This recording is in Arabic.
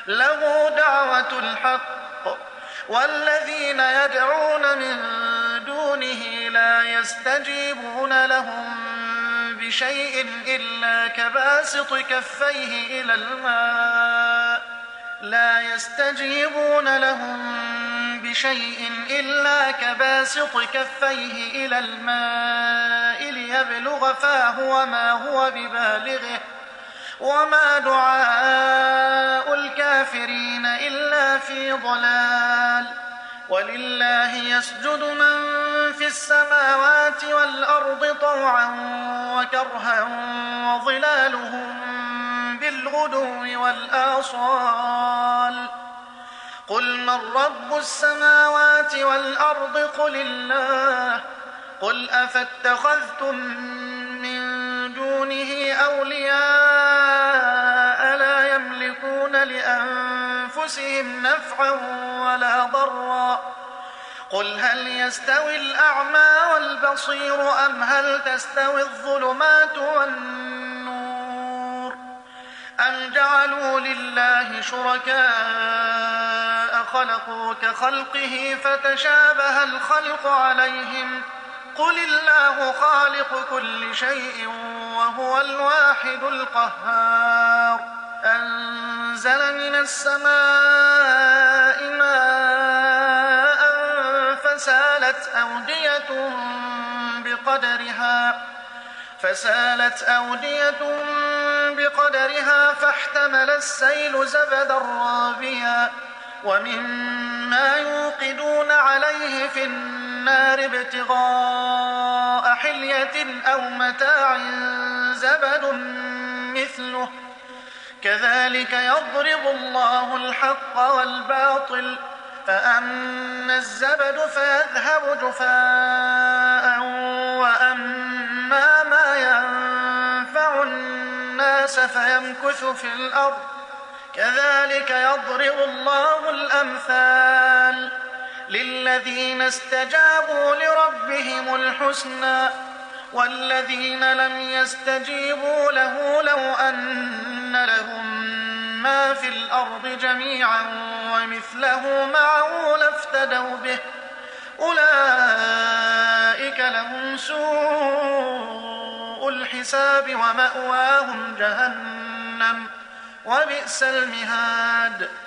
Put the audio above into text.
له دعوة الحق والذين يدعون من دونه لا يستجيبون لهم بشيء إلا كباسط كفيه إلى الماء ليبلغ فاه وما هو ببالغه وما دعاء الكافرين إلا في ضلال. ولله يسجد من في السماوات والأرض طوعا وكرها وظلالهم بالغدو والآصال. قل من رب السماوات والأرض قل الله. قل أفاتخذتم من دونه أولياء لا يملكون لأنفسهم نفعا ولا ضرا. قل هل يستوي الأعمى والبصير أم هل تستوي الظلمات والنور أم جعلوا لله شركاء خلقوا كخلقه فتشابه الخلق عليهم. قل الله خالق كل شيء وهو الواحد القهار. أنزل من السماء ماء فسالت أودية بقدرها فاحتمل السيل زبدا رابيا ومما يوقدون عليه في النار ابتغاء حلية أو متاع زبد مثله كذلك يضرب الله الحق والباطل فأما الزبد فيذهب جفاء وأما ما ينفع الناس فيمكث في الأرض كذلك يضرب الله الأمثال. للذين استجابوا لربهم الحسنى والذين لم يستجيبوا له لو أن لهم ما في الأرض جميعا ومثله معه لافتدوا به أولئك لهم سوء الحساب ومأواهم جهنم وبئس المهاد.